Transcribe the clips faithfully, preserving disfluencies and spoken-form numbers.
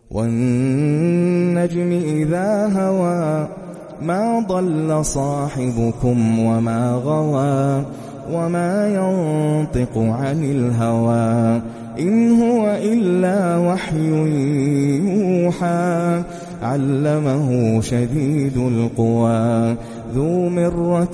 والنجم إذا هوى ما ضل صاحبكم وما غوى وما ينطق عن الهوى إن هو إلا وحي يوحى علمه شديد القوى ذو مرة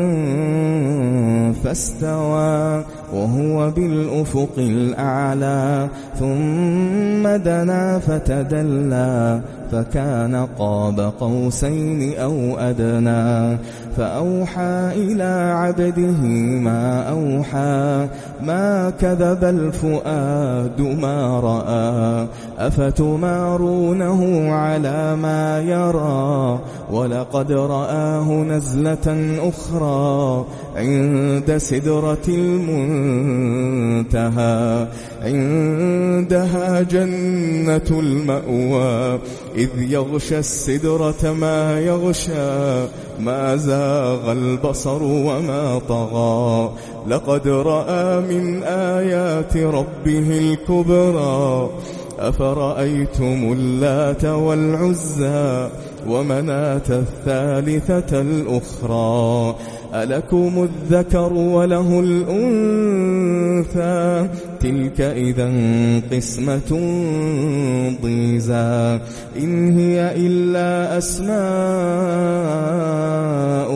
فاستوى وهو بالأفق الأعلى ثم دنا فتدلى فكان قاب قوسين أو أدنى فأوحى إلى عبده ما أوحى ما كذب الفؤاد ما رأى أفتمارونه على ما يرى ولقد رآه نزلة أخرى عند سدرة المنتهى عندها جنة المأوى إذ يغشى السدرة ما يغشى ما زاغ البصر وما طغى لقد رأى من آيات ربه الكبرى أفرأيتم اللات والعزى ومناة الثالثة الأخرى ألكم الذكر وله الأنثى تلك إذا قسمة ضيزى إن هي إلا أسماء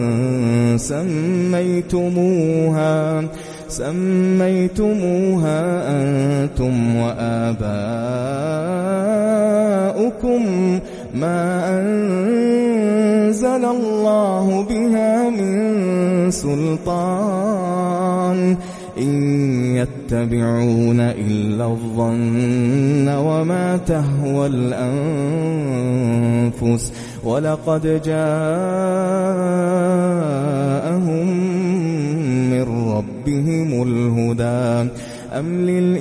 سميتموها سميتموها أنتم وآباؤكم ما أنزل الله بها من سلطان إن يتبعون إلا الظن وما تهوى الأنفس ولقد جاءهم من ربهم الهدى أم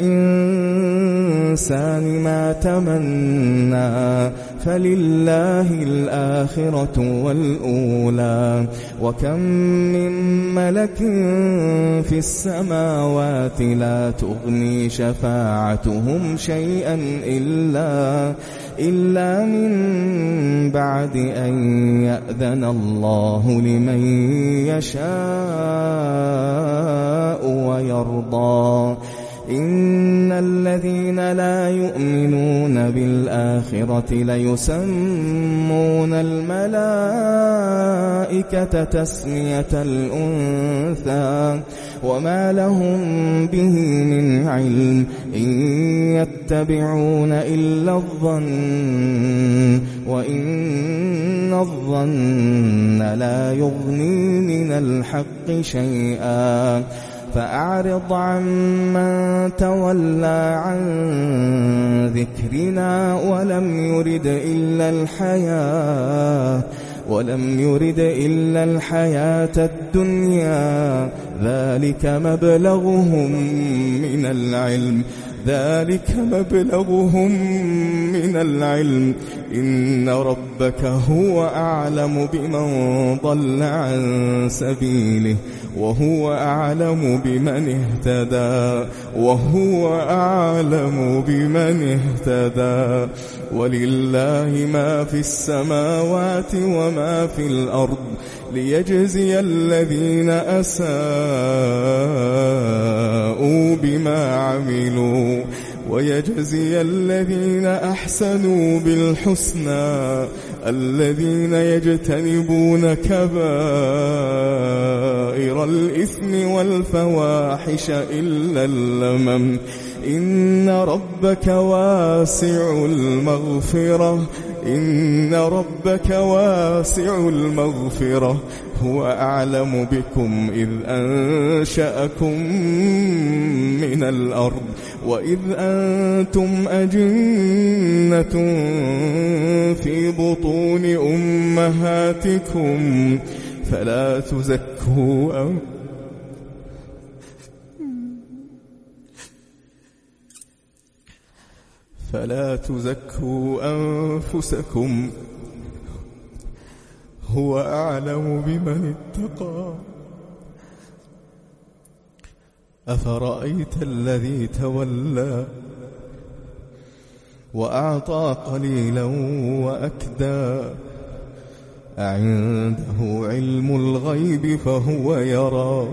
للإنسان ما تمنى فلله الآخرة والأولى وكم من ملك في السماوات لا تغني شفاعتهم شيئا إلا إلا من بعد أن يأذن الله لمن يشاء ويرضى إن الذين لا يؤمنون بالآخرة ليسمون الملائكة تسمية الأنثى وما لهم به من علم إن يتبعون إلا الظن وإن الظن لا يغني من الحق شيئا فأعرض عمن تولى عن ذكرنا ولم يرد إلا الحياة ولم يرد إلا الحياة الدنيا ذلك مبلغهم من العلم ذلك مبلغهم من العلم إن ربك هو أعلم بمن ضل عن سبيله وهو أعلم بمن اهتدى وهو أعلم بمن اهتدى ولله ما في السماوات وما في الأرض ليجزي الذين أساءوا بما عملوا ويجزي الذين أحسنوا بالحسنى الذين يجتنبون كبائر الإثم والفواحش إلا اللمم إن ربك واسع المغفرة إن ربك واسع المغفرة هو أعلم بكم إذ أنشأكم من الأرض وإذ أنتم أجنة في بطون أمهاتكم فلا تزكوا فلا تزكوا أنفسكم هو أعلم بمن اتقى أفرأيت الذي تولى وأعطى قليلا وأكدى أعنده علم الغيب فهو يرى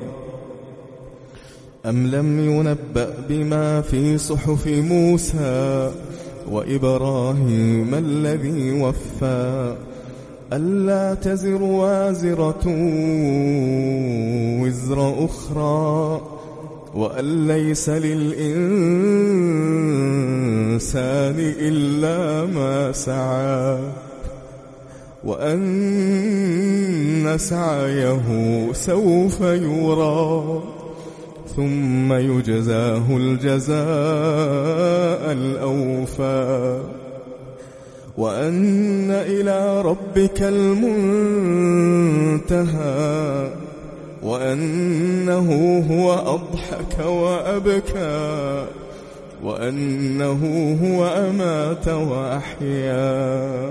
أم لم ينبأ بما في صحف موسى وإبراهيم الذي وفى ألا تزر وازرة وزر أخرى وأن ليس للإنسان إلا ما سعى وأن سعيه سوف يرى ثم يجزاه الجزاء الأوفى وأن إلى ربك المنتهى وأنه هو أضحك وأبكى وأنه هو أمات وأحيا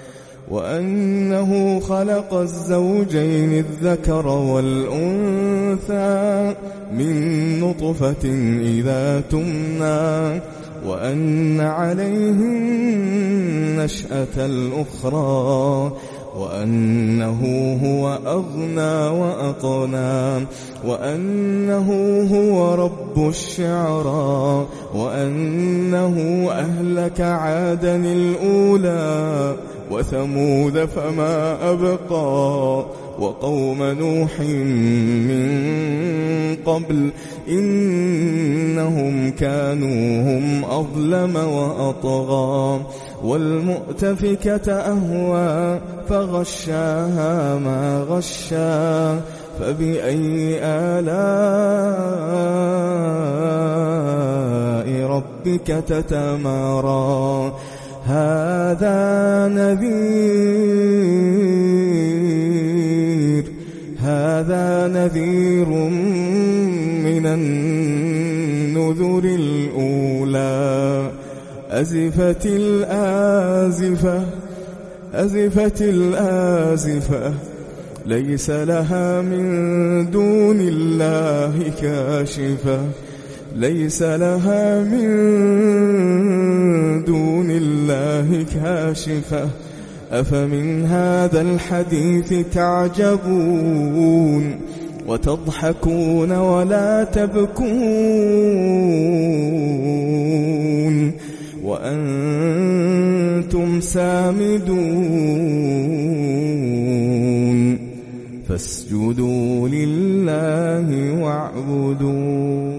وأنه خلق الزوجين الذكر والأنثى من نطفة إذا تمنى وأن عليه النشأة الأخرى وأنه هو أغنى وأقنى وأنه هو رب الشعرى وأنه أهلك عادا الأولى وثمود فما أبقى وقوم نوح من قبل إنهم كانوا هم أظلم وأطغى والمؤتفكة أهوى فغشاها ما غشا فبأي آلاء ربك تتمارى هذا نذير هذا نذير من النذر الأولى أزفت الآزفة أزفت الآزفة ليس لها من دون الله كاشفة ليس لها من دون الله كاشفة أفمن هذا الحديث تعجبون وتضحكون ولا تبكون وأنتم سامدون فاسجدوا لله واعبدوا